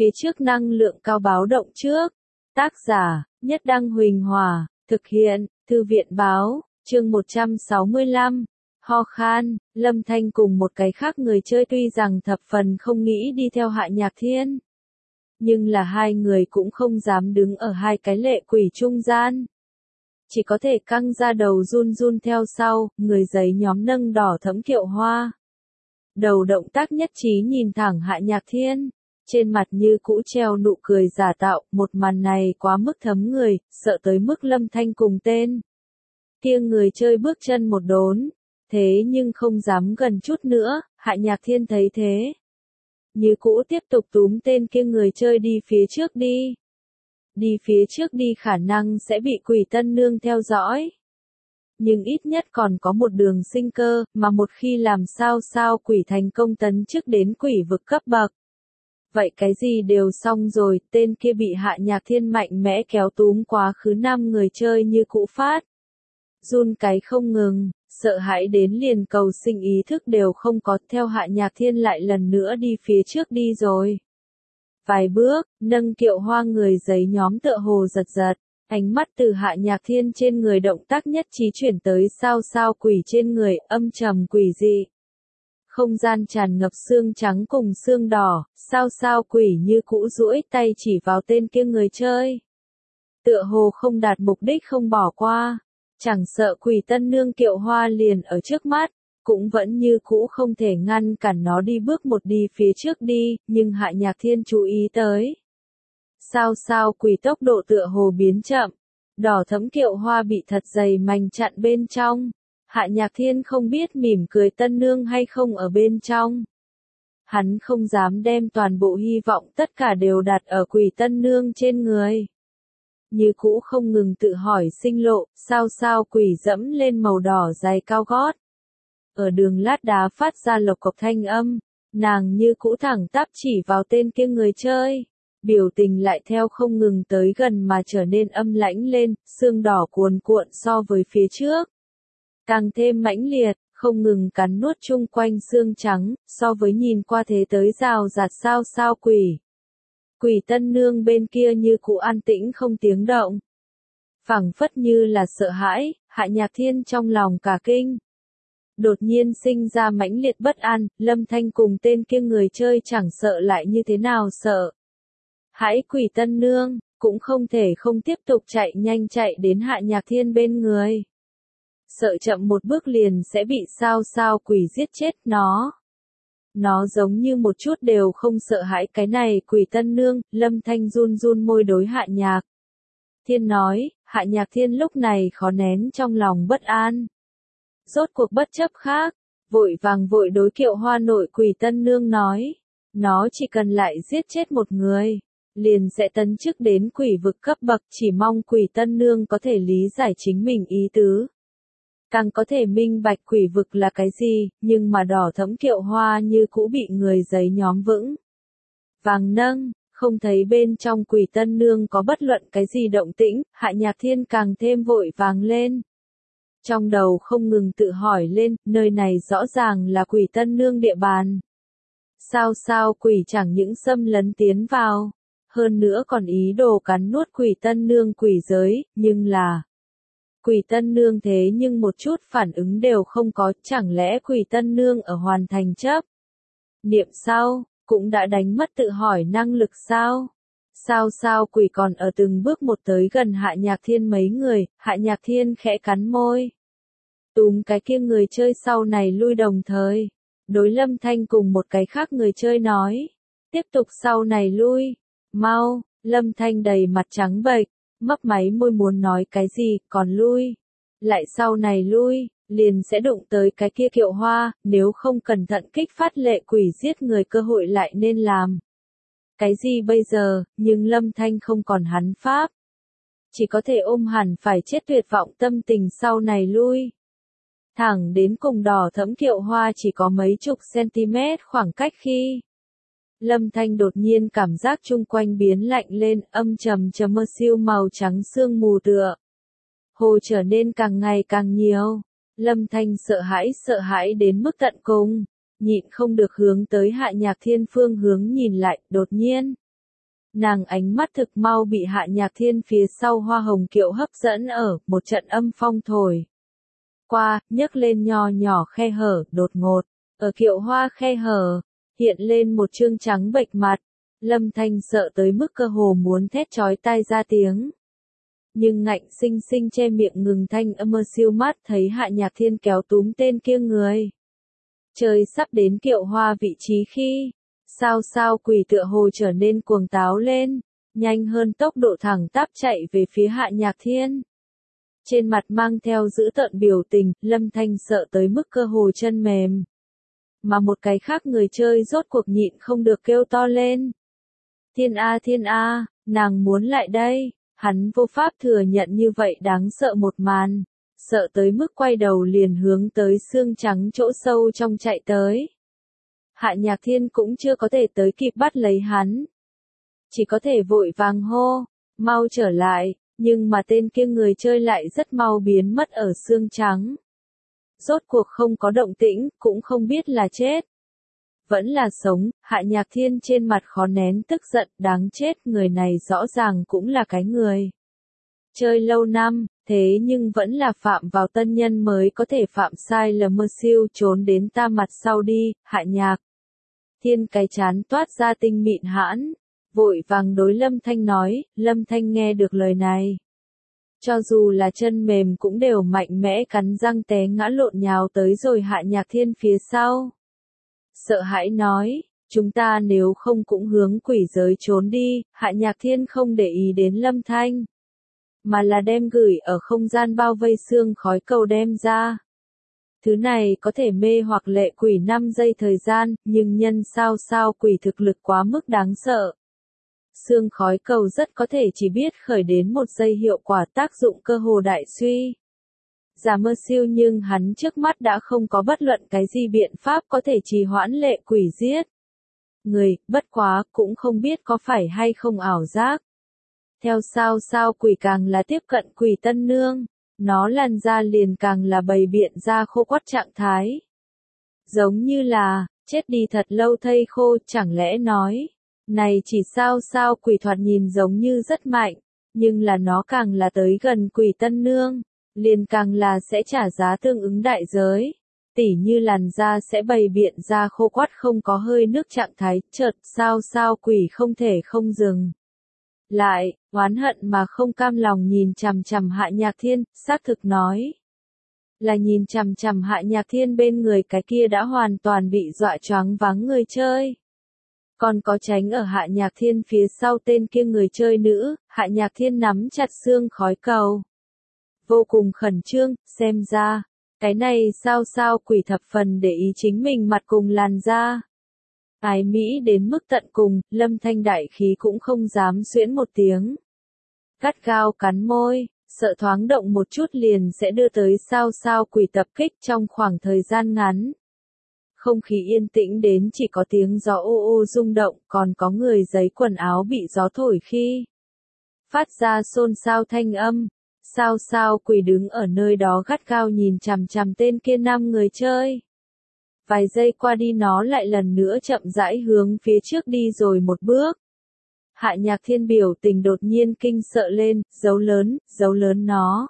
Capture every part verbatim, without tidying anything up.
phía trước năng lượng cao báo động trước. Tác giả, Nhất Đăng Huỳnh Hòa, thực hiện, Thư viện Báo, chương một trăm sáu mươi lăm. Ho khan, Lâm Thanh cùng một cái khác người chơi tuy rằng thập phần không nghĩ đi theo Hạ Nhạc Thiên. Nhưng là hai người cũng không dám đứng ở hai cái lệ quỷ trung gian. Chỉ có thể căng ra đầu run run theo sau, người giấy nhóm nâng đỏ thẫm kiệu hoa. Đầu động tác nhất trí nhìn thẳng Hạ Nhạc Thiên, trên mặt như cũ treo nụ cười giả tạo, một màn này quá mức thấm người, sợ tới mức Lâm Thanh cùng tên kia người chơi bước chân một đốn, thế nhưng không dám gần chút nữa. Hạ Nhạc Thiên thấy thế, như cũ tiếp tục túm tên kia người chơi đi phía trước đi. Đi phía trước đi khả năng sẽ bị Quỷ Tân Nương theo dõi. Nhưng ít nhất còn có một đường sinh cơ, mà một khi làm sao sao quỷ thành công tấn chức đến quỷ vực cấp bậc. Vậy cái gì đều xong rồi, tên kia bị Hạ Nhạc Thiên mạnh mẽ kéo túm quá khứ năm người chơi như cũ phát. Run cái không ngừng, sợ hãi đến liền cầu sinh ý thức đều không có, theo Hạ Nhạc Thiên lại lần nữa đi phía trước đi rồi. Vài bước, nâng kiệu hoa người giấy nhóm tựa hồ giật giật, ánh mắt từ Hạ Nhạc Thiên trên người động tác nhất trí chuyển tới sao sao quỷ trên người, âm trầm quỷ dị. Không gian tràn ngập xương trắng cùng xương đỏ, sao sao quỷ như cũ duỗi tay chỉ vào tên kia người chơi. Tựa hồ không đạt mục đích không bỏ qua, chẳng sợ Quỷ Tân Nương kiệu hoa liền ở trước mắt, cũng vẫn như cũ không thể ngăn cản nó đi bước một đi phía trước đi, nhưng Hạ Nhạc Thiên chú ý tới. Sao sao quỷ tốc độ tựa hồ biến chậm, đỏ thẫm kiệu hoa bị thật dày mảnh chặn bên trong. Hạ Nhạc Thiên không biết mỉm cười Tân Nương hay không ở bên trong. Hắn không dám đem toàn bộ hy vọng tất cả đều đặt ở Quỷ Tân Nương trên người. Như cũ không ngừng tự hỏi sinh lộ, sao sao quỷ dẫm lên màu đỏ giày cao gót. Ở đường lát đá phát ra lộc cộc thanh âm, nàng như cũ thẳng tắp chỉ vào tên kia người chơi. Biểu tình lại theo không ngừng tới gần mà trở nên âm lãnh lên, xương đỏ cuồn cuộn so với phía trước. Càng thêm mãnh liệt, không ngừng cắn nuốt chung quanh xương trắng, so với nhìn qua thế tới rào rạt sao sao quỷ. Quỷ Tân Nương bên kia như cũ an tĩnh không tiếng động. Phảng phất như là sợ hãi, Hạ Nhạc Thiên trong lòng cả kinh. Đột nhiên sinh ra mãnh liệt bất an, Lâm Thanh cùng tên kia người chơi chẳng sợ lại như thế nào sợ. Hãy Quỷ Tân Nương, cũng không thể không tiếp tục chạy nhanh chạy đến Hạ Nhạc Thiên bên người. Sợ chậm một bước liền sẽ bị sao sao quỷ giết chết nó. Nó giống như một chút đều không sợ hãi cái này Quỷ Tân Nương. Lâm Thanh run run môi đối Hạ Nhạc Thiên nói. Hạ Nhạc Thiên lúc này khó nén trong lòng bất an. Rốt cuộc bất chấp khác, vội vàng vội đối kiệu hoa nội Quỷ Tân Nương nói. Nó chỉ cần lại giết chết một người, liền sẽ tấn chức đến quỷ vực cấp bậc, chỉ mong Quỷ Tân Nương có thể lý giải chính mình ý tứ. Càng có thể minh bạch quỷ vực là cái gì, nhưng mà đỏ thẫm kiệu hoa như cũ bị người giấy nhóm vững vàng nâng, không thấy bên trong Quỷ Tân Nương có bất luận cái gì động tĩnh. Hạ Nhạc Thiên càng thêm vội vàng lên. Trong đầu không ngừng tự hỏi lên, nơi này rõ ràng là Quỷ Tân Nương địa bàn. Sao sao quỷ chẳng những xâm lấn tiến vào, hơn nữa còn ý đồ cắn nuốt Quỷ Tân Nương quỷ giới, nhưng là Quỷ Tân Nương thế nhưng một chút phản ứng đều không có, chẳng lẽ Quỷ Tân Nương ở hoàn thành chấp niệm sau, cũng đã đánh mất tự hỏi năng lực sao? Sao sao quỷ còn ở từng bước một tới gần Hạ Nhạc Thiên mấy người. Hạ Nhạc Thiên khẽ cắn môi, túm cái kia người chơi sau này lui, đồng thời đối Lâm Thanh cùng một cái khác người chơi nói, tiếp tục sau này lui, mau. Lâm Thanh đầy mặt trắng bệch, mấp máy môi muốn nói cái gì, còn lui, lại sau này lui, liền sẽ đụng tới cái kia kiệu hoa, nếu không cẩn thận kích phát lệ quỷ giết người cơ hội lại nên làm cái gì bây giờ. Nhưng Lâm Thanh không còn hắn pháp, chỉ có thể ôm hẳn phải chết tuyệt vọng tâm tình sau này lui. Thẳng đến cùng đỏ thẫm kiệu hoa chỉ có mấy chục cm khoảng cách khi Lâm Thanh đột nhiên cảm giác chung quanh biến lạnh lên, âm trầm trầm mơ siêu màu trắng sương mù tựa hồ trở nên càng ngày càng nhiều. Lâm Thanh sợ hãi sợ hãi đến mức tận cùng, nhịn không được hướng tới Hạ Nhạc Thiên phương hướng nhìn lại. Đột nhiên, Nàng ánh mắt thực mau bị Hạ Nhạc Thiên phía sau hoa hồng kiệu hấp dẫn ở, một trận âm phong thổi qua, nhấc lên nho nhỏ khe hở, đột ngột, ở kiệu hoa khe hở, hiện lên một trương trắng bệch mặt, Lâm Thanh sợ tới mức cơ hồ muốn thét chói tai ra tiếng. Nhưng ngạnh sinh sinh che miệng ngừng thanh âm mơ siêu mắt thấy Hạ Nhạc Thiên kéo túm tên kia người. Trời sắp đến kiệu hoa vị trí khi, sao sao quỷ tựa hồ trở nên cuồng táo lên, nhanh hơn tốc độ thẳng tắp chạy về phía Hạ Nhạc Thiên. Trên mặt mang theo dữ tợn biểu tình, Lâm Thanh sợ tới mức cơ hồ chân mềm. Mà một cái khác người chơi rốt cuộc nhịn không được kêu to lên. Thiên A Thiên A, nàng muốn lại đây, hắn vô pháp thừa nhận như vậy đáng sợ một màn, sợ tới mức quay đầu liền hướng tới xương trắng chỗ sâu trong chạy tới. Hạ Nhạc Thiên cũng chưa có thể tới kịp bắt lấy hắn. Chỉ có thể vội vàng hô, mau trở lại, nhưng mà tên kia người chơi lại rất mau biến mất ở xương trắng. Rốt cuộc không có động tĩnh, cũng không biết là chết. Vẫn là sống, Hạ Nhạc Thiên trên mặt khó nén tức giận, đáng chết, người này rõ ràng cũng là cái người. Chơi lâu năm, thế nhưng vẫn là phạm vào tân nhân mới có thể phạm sai lầm mơ siêu trốn đến ta mặt sau đi, Hạ Nhạc Thiên cái chán toát ra tinh mịn hãn, vội vàng đối Lâm Thanh nói, Lâm Thanh nghe được lời này. Cho dù là chân mềm cũng đều mạnh mẽ cắn răng té ngã lộn nhào tới rồi Hạ Nhạc Thiên phía sau. Sợ hãi nói, chúng ta nếu không cũng hướng quỷ giới trốn đi, Hạ Nhạc Thiên không để ý đến Lâm Thanh. Mà là đem gửi ở không gian bao vây xương khói cầu đem ra. Thứ này có thể mê hoặc lệ quỷ năm giây thời gian, nhưng nhân sao sao quỷ thực lực quá mức đáng sợ. Xương khói cầu rất có thể chỉ biết khởi đến một giây hiệu quả tác dụng cơ hồ đại suy. Giả mơ siêu nhưng hắn trước mắt đã không có bất luận cái gì biện pháp có thể trì hoãn lệ quỷ giết. Người, bất quá, cũng không biết có phải hay không ảo giác. Theo sao sao quỷ càng là tiếp cận quỷ tân nương, nó làn ra liền càng là bày biện ra khô quắt trạng thái. Giống như là, chết đi thật lâu thây khô, chẳng lẽ nói, này chỉ sao sao quỷ thoạt nhìn giống như rất mạnh, nhưng là nó càng là tới gần quỷ tân nương, liền càng là sẽ trả giá tương ứng đại giới. Tỉ như làn da sẽ bày biện ra khô quắt không có hơi nước trạng thái, chợt sao sao quỷ không thể không dừng. Lại, oán hận mà không cam lòng nhìn chằm chằm Hạ Nhạc Thiên, xác thực nói. Là nhìn chằm chằm Hạ Nhạc Thiên bên người cái kia đã hoàn toàn bị dọa choáng váng người chơi. Còn có tránh ở Hạ Nhạc Thiên phía sau tên kia người chơi nữ, Hạ Nhạc Thiên nắm chặt xương khói cầu. Vô cùng khẩn trương, xem ra, cái này sao sao quỷ thập phần để ý chính mình mặt cùng làn da. Ái Mỹ đến mức tận cùng, Lâm Thanh đại khí cũng không dám xuyễn một tiếng. Gắt gao cắn môi, sợ thoáng động một chút liền sẽ đưa tới sao sao quỷ tập kích trong khoảng thời gian ngắn. Không khí yên tĩnh đến chỉ có tiếng gió ô ô rung động, còn có người giấy quần áo bị gió thổi khi phát ra xôn xao thanh âm. Sao sao quỷ đứng ở nơi đó gắt gao nhìn chằm chằm tên kia năm người chơi. Vài giây qua đi nó lại lần nữa chậm rãi hướng phía trước đi rồi một bước. Hạ Nhạc Thiên biểu tình đột nhiên kinh sợ lên, dấu lớn, dấu lớn nó.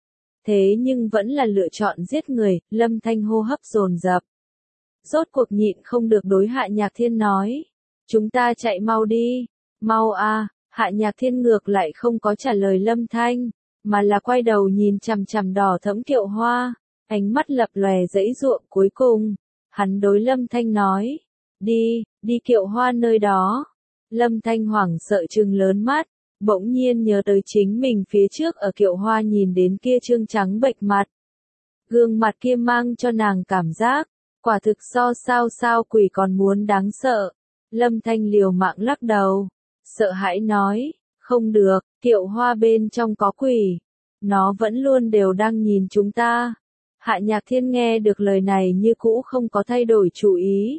Thế nhưng vẫn là lựa chọn giết người, Lâm Thanh hô hấp dồn dập. Rốt cuộc nhịn không được đối Hạ Nhạc Thiên nói. Chúng ta chạy mau đi, mau a. Hạ Nhạc Thiên ngược lại không có trả lời Lâm Thanh, mà là quay đầu nhìn chằm chằm đỏ thẫm kiệu hoa, ánh mắt lập lòe dãy ruộng cuối cùng. Hắn đối Lâm Thanh nói, đi, đi kiệu hoa nơi đó. Lâm Thanh hoảng sợ trừng lớn mắt, bỗng nhiên nhớ tới chính mình phía trước ở kiệu hoa nhìn đến kia trương trắng bệch mặt. Gương mặt kia mang cho nàng cảm giác, quả thực so sao sao quỷ còn muốn đáng sợ. Lâm Thanh liều mạng lắc đầu, sợ hãi nói, không được, kiệu hoa bên trong có quỷ. Nó vẫn luôn đều đang nhìn chúng ta. Hạ Nhạc Thiên nghe được lời này như cũ không có thay đổi chủ ý.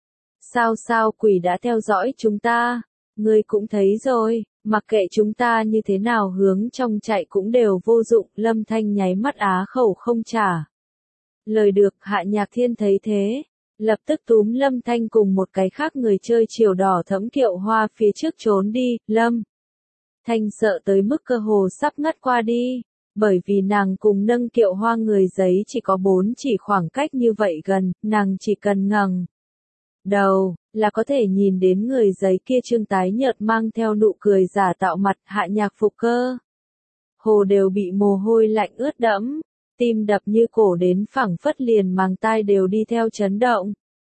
Sao sao quỷ đã theo dõi chúng ta, ngươi cũng thấy rồi, mặc kệ chúng ta như thế nào hướng trong chạy cũng đều vô dụng, Lâm Thanh nháy mắt á khẩu không trả. Lời được Hạ Nhạc Thiên thấy thế, Lập tức túm Lâm Thanh cùng một cái khác người chơi chiều đỏ thẫm Kiệu Hoa phía trước trốn đi, Lâm Thanh sợ tới mức cơ hồ sắp ngất qua đi, bởi vì nàng cùng nâng Kiệu Hoa người giấy chỉ có bốn chỉ khoảng cách như vậy gần, nàng chỉ cần ngẩng đầu, là có thể nhìn đến người giấy kia trương tái nhợt mang theo nụ cười giả tạo mặt Hạ Nhạc Phục cơ. Hồ đều bị mồ hôi lạnh ướt đẫm, tim đập như cổ đến phẳng phất liền màng tai đều đi theo chấn động.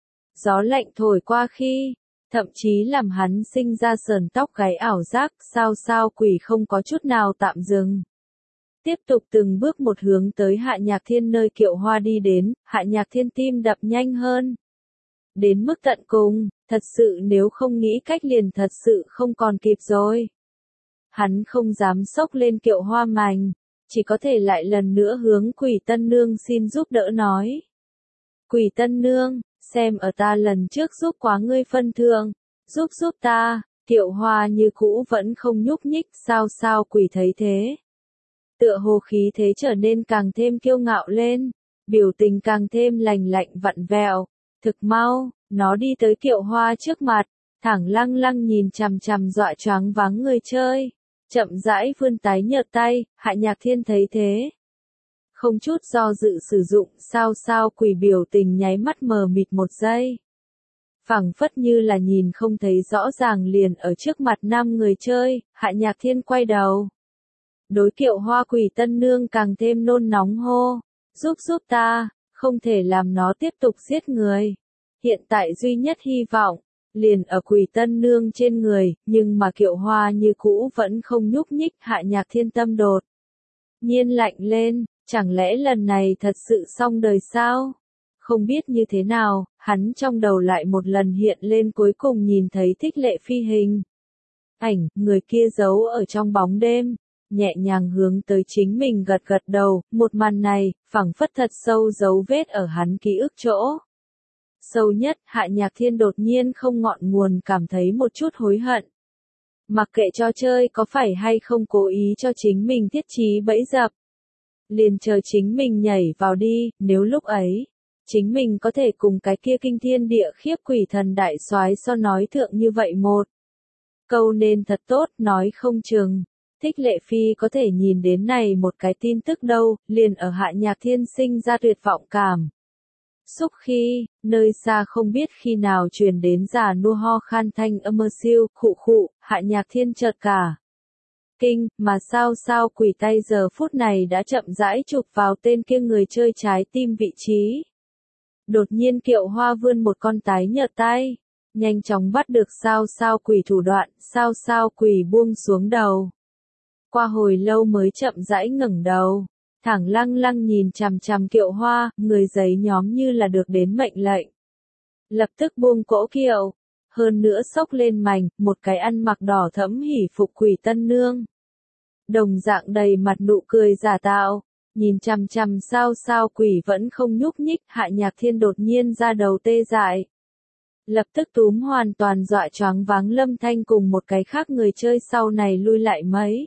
Gió lạnh thổi qua khi, thậm chí làm hắn sinh ra sờn tóc gáy ảo giác, sao sao quỷ không có chút nào tạm dừng. Tiếp tục từng bước một hướng tới Hạ Nhạc Thiên nơi Kiệu Hoa đi đến, Hạ Nhạc Thiên tim đập nhanh hơn. Đến mức tận cùng, thật sự nếu không nghĩ cách liền thật sự không còn kịp rồi. Hắn không dám xốc lên Kiệu Hoa mành, chỉ có thể lại lần nữa hướng Quỷ Tân Nương xin giúp đỡ nói. Quỷ Tân Nương, xem ở ta lần trước giúp quá ngươi phân thượng, giúp giúp ta, Kiệu Hoa như cũ vẫn không nhúc nhích, sao sao quỷ thấy thế. Tựa hồ khí thế trở nên càng thêm kiêu ngạo lên, biểu tình càng thêm lành lạnh vặn vẹo, thực mau, nó đi tới Kiệu Hoa trước mặt, thẳng lăng lăng nhìn chằm chằm dọa choáng váng người chơi, chậm rãi vươn tái nhợt tay, Hạ Nhạc Thiên thấy thế. Không chút do dự sử dụng sao sao quỷ biểu tình nháy mắt mờ mịt một giây. Phẳng phất như là nhìn không thấy rõ ràng liền ở trước mặt năm người chơi, Hạ Nhạc Thiên quay đầu. Đối Kiệu Hoa Quỷ Tân Nương càng thêm nôn nóng hô, giúp giúp ta, không thể làm nó tiếp tục giết người. Hiện tại duy nhất hy vọng, liền ở Quỷ Tân Nương trên người, nhưng mà Kiệu Hoa như cũ vẫn không nhúc nhích, Hạ Nhạc Thiên tâm đột nhiên lạnh lên, chẳng lẽ lần này thật sự xong đời sao? Không biết như thế nào, hắn trong đầu lại một lần hiện lên cuối cùng nhìn thấy Thích Lệ Phi hình ảnh, người kia giấu ở trong bóng đêm, nhẹ nhàng hướng tới chính mình gật gật đầu, một màn này, phẳng phất thật sâu dấu vết ở hắn ký ức chỗ. Sâu nhất, Hạ Nhạc Thiên đột nhiên không ngọn nguồn cảm thấy một chút hối hận. Mặc kệ trò chơi có phải hay không cố ý cho chính mình thiết trí bẫy dập. Liền chờ chính mình nhảy vào đi, nếu lúc ấy, chính mình có thể cùng cái kia kinh thiên địa khiếp quỷ thần đại soái so nói thượng như vậy một. Câu nên thật tốt, nói không chừng. Thích Lệ Phi có thể nhìn đến này một cái tin tức đâu, liền ở Hạ Nhạc Thiên sinh ra tuyệt vọng cảm. Xúc khi, nơi xa không biết khi nào truyền đến già nua ho khan thanh âm mơ siêu, khụ khụ, Hạ Nhạc Thiên chợt cả. Kinh, mà sao sao quỷ tay giờ phút này đã chậm rãi chụp vào tên kia người chơi trái tim vị trí. Đột nhiên Kiệu Hoa vươn một con tái nhợt tay, nhanh chóng bắt được sao sao quỷ thủ đoạn, sao sao quỷ buông xuống đầu. Qua hồi lâu mới chậm rãi ngẩng đầu, thẳng lăng lăng nhìn chằm chằm Kiệu Hoa, người giấy nhóm như là được đến mệnh lệnh. Lập tức buông cỗ kiệu, hơn nữa xốc lên mành, một cái ăn mặc đỏ thẫm hỉ phục Quỷ Tân Nương. Đồng dạng đầy mặt nụ cười giả tạo, nhìn chằm chằm sao sao quỷ vẫn không nhúc nhích, Hạ Nhạc Thiên đột nhiên ra đầu tê dại. Lập tức túm hoàn toàn dọa choáng váng Lâm Thanh cùng một cái khác người chơi sau này lui lại mấy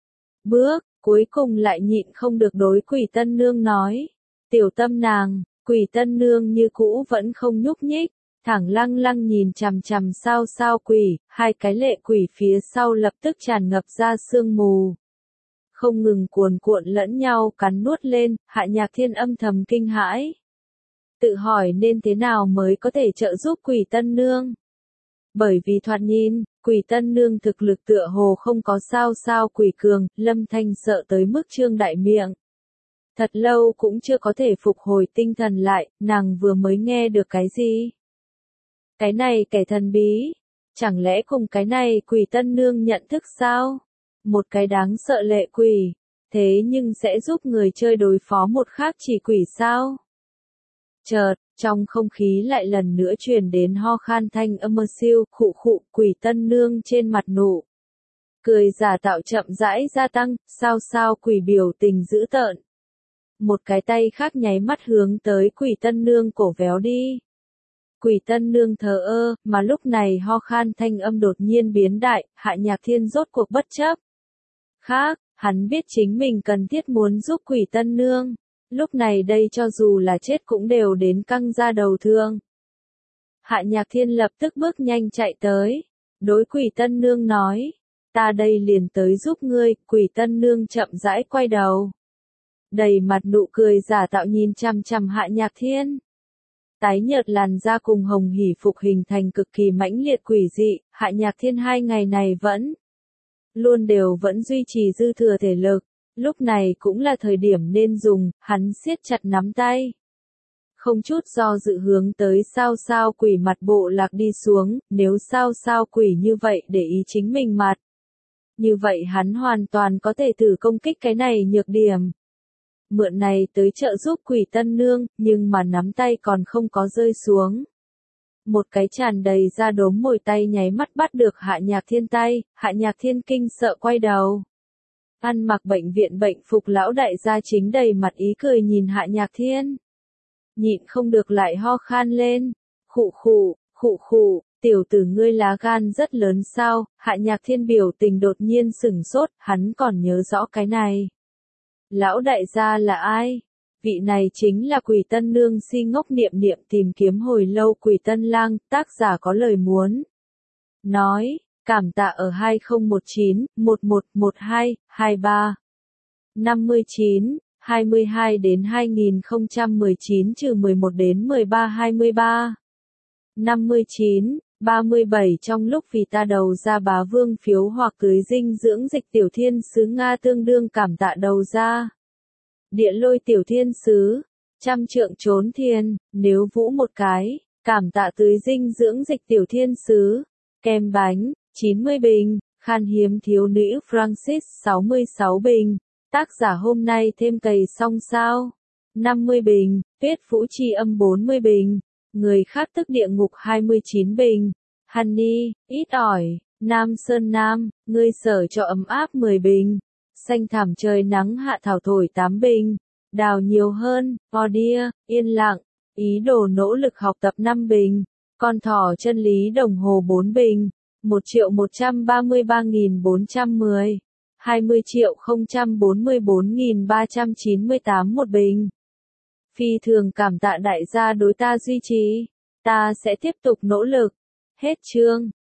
bước, cuối cùng lại nhịn không được đối Quỷ Tân Nương nói. Tiểu tâm nàng, Quỷ Tân Nương như cũ vẫn không nhúc nhích, thẳng lăng lăng nhìn chằm chằm sao sao quỷ, hai cái lệ quỷ phía sau lập tức tràn ngập ra sương mù. Không ngừng cuồn cuộn lẫn nhau cắn nuốt lên, Hạ Nhạc Thiên âm thầm kinh hãi. Tự hỏi nên thế nào mới có thể trợ giúp Quỷ Tân Nương. Bởi vì thoạt nhìn, Quỷ Tân Nương thực lực tựa hồ không có sao sao quỷ cường, Lâm Thanh sợ tới mức trương đại miệng. Thật lâu cũng chưa có thể phục hồi tinh thần lại, nàng vừa mới nghe được cái gì? Cái này kẻ thần bí, chẳng lẽ cùng cái này Quỷ Tân Nương nhận thức sao? Một cái đáng sợ lệ quỷ, thế nhưng sẽ giúp người chơi đối phó một khác chỉ quỷ sao? Chợt, trong không khí lại lần nữa truyền đến ho khan thanh âm mơ siêu, khụ khụ, Quỷ Tân Nương trên mặt nụ. Cười giả tạo chậm rãi gia tăng, sao sao quỷ biểu tình dữ tợn. Một cái tay khác nháy mắt hướng tới Quỷ Tân Nương cổ véo đi. Quỷ Tân Nương thờ ơ, mà lúc này ho khan thanh âm đột nhiên biến đại, Hạ Nhạc Thiên rốt cuộc bất chấp. Khác, hắn biết chính mình cần thiết muốn giúp Quỷ Tân Nương. Lúc này đây cho dù là chết cũng đều đến căng ra đầu thương. Hạ Nhạc Thiên lập tức bước nhanh chạy tới. Đối Quỷ Tân Nương nói. Ta đây liền tới giúp ngươi. Quỷ Tân Nương chậm rãi quay đầu. Đầy mặt nụ cười giả tạo nhìn chằm chằm Hạ Nhạc Thiên. Tái nhợt làn da cùng hồng hỉ phục hình thành cực kỳ mãnh liệt quỷ dị. Hạ Nhạc Thiên hai ngày này vẫn luôn đều vẫn duy trì dư thừa thể lực. Lúc này cũng là thời điểm nên dùng, hắn siết chặt nắm tay. Không chút do dự hướng tới sao sao quỷ mặt bộ lạc đi xuống, nếu sao sao quỷ như vậy để ý chính mình mặt. Như vậy hắn hoàn toàn có thể thử công kích cái này nhược điểm. Mượn này tới trợ giúp Quỷ Tân Nương, nhưng mà nắm tay còn không có rơi xuống. Một cái tràn đầy da đốm mồi tay nháy mắt bắt được Hạ Nhạc Thiên tay, Hạ Nhạc Thiên kinh sợ quay đầu. Ăn mặc bệnh viện bệnh phục lão đại gia chính đầy mặt ý cười nhìn Hạ Nhạc Thiên. Nhịn không được lại ho khan lên. Khụ khụ, khụ khụ, tiểu tử ngươi lá gan rất lớn sao? Hạ Nhạc Thiên biểu tình đột nhiên sửng sốt, hắn còn nhớ rõ cái này. Lão đại gia là ai? Vị này chính là Quỷ Tân Nương si ngốc niệm niệm tìm kiếm hồi lâu Quỷ Tân Lang, tác giả có lời muốn. Nói, cảm tạ ở hai không một chín, một một một hai, hai ba, năm chín, hai hai đến hai không một chín trừ mười một đến mười ba hai mươi ba, năm chín, ba mươi bảy trong lúc vì ta đầu ra bá vương phiếu hoặc cưới dinh dưỡng dịch tiểu thiên sứ Nga tương đương cảm tạ đầu ra. Địa lôi tiểu thiên sứ, trăm trượng trốn thiên, nếu vũ một cái, cảm tạ tưới dinh dưỡng dịch tiểu thiên sứ, kem bánh, chín mươi bình, khan hiếm thiếu nữ Francis sáu mươi sáu bình, tác giả hôm nay thêm cày xong sao, năm mươi bình, viết vũ tri âm bốn mươi bình, người khác tức địa ngục hai mươi chín bình, Honey, ít ỏi, Nam Sơn Nam, ngươi sở cho ấm áp mười bình. Xanh thảm trời nắng hạ thảo thổi tám bình, đào nhiều hơn, Odia, yên lặng, ý đồ nỗ lực học tập năm bình, con thỏ chân lý đồng hồ bốn bình, một triệu một trăm ba mươi ba nghìn bốn trăm mười, hai mươi triệu không trăm bốn mươi bốn nghìn ba trăm chín mươi tám một bình. Phi thường cảm tạ đại gia đối ta duy trì, ta sẽ tiếp tục nỗ lực. Hết chương.